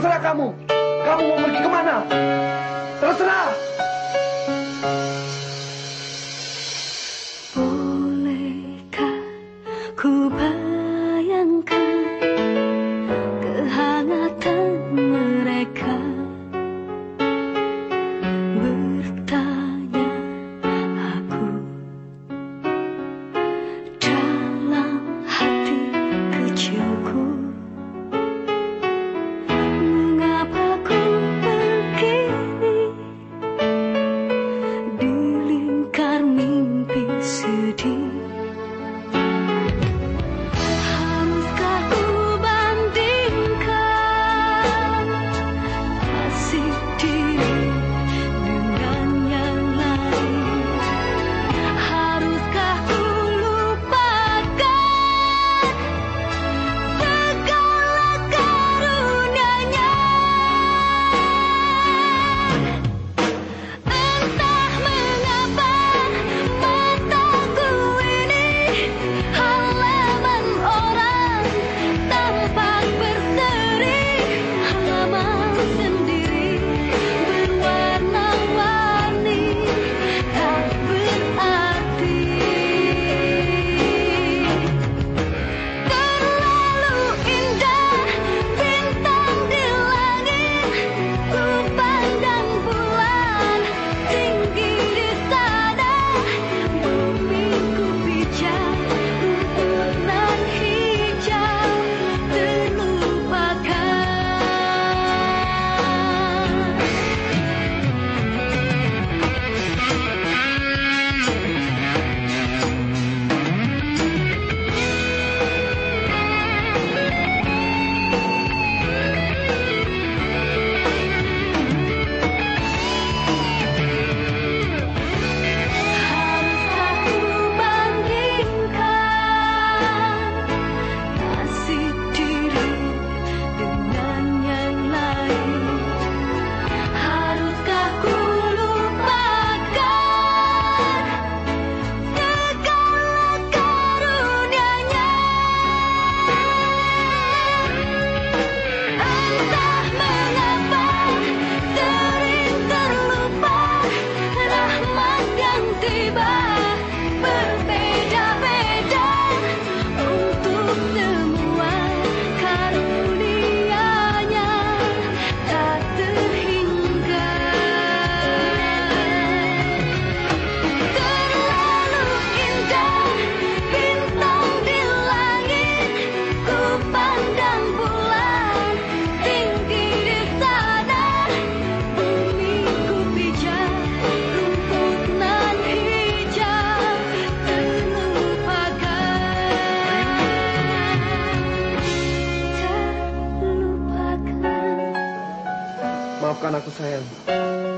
Terserah kamu. Kamu mau pergi kemana? Terserah. Bolehkah ku bayangkan kehangatan mereka, bertanya aku dalam hati kecilku. Mengapa ku begini di lingkar mimpi sedih? Haruskah ku bandingkan nasib diri dengan yang lain? Haruskah ku lupakan segala karunia-Nya? Entah mengapa mataku ini halaman orang tampak berseri, halaman sendiri berwarna-warni tak berarti. Terlalu indah bintang di langit, ku pandang bulan tinggi di sana, bumi ku pijak, rumput nan hijau terlupakan. Haruskah ku bandingkan nasib diri dengan yang lain? Haruskah ku lupakan segala karunia-Nya? Entah mengapa sering terlupa rahmat yang tiba berbeda-beda untuk semua karunia-Nya tak terhingga. Terlalu indah bintang di langit, ku pandang bulan tinggi di sana, bumi ku pijak, rumput nan hijau terlupakan. Maafkan aku sayang.